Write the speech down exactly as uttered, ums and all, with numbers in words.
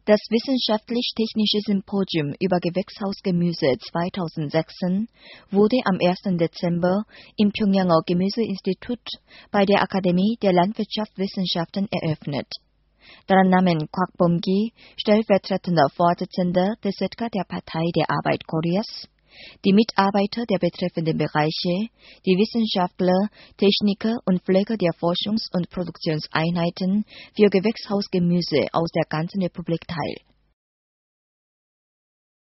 Das Wissenschaftlich-Technische Symposium über Gewächshausgemüse zweitausendsechzehn wurde am ersten Dezember im Pjöngjanger Gemüseinstitut bei der Akademie der Landwirtschaftswissenschaften eröffnet. Daran nahmen Kwak Bom-ki, stellvertretender Vorsitzender des S E D C A der Partei der Arbeit Koreas, die Mitarbeiter der betreffenden Bereiche, die Wissenschaftler, Techniker und Pfleger der Forschungs- und Produktionseinheiten für Gewächshausgemüse aus der ganzen Republik teil.